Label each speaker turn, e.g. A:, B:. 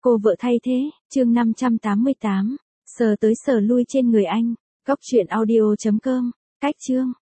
A: Cô vợ thay thế, chương 588. Sờ tới sờ lui trên người anh. Góc truyện audio.com. Cách chương.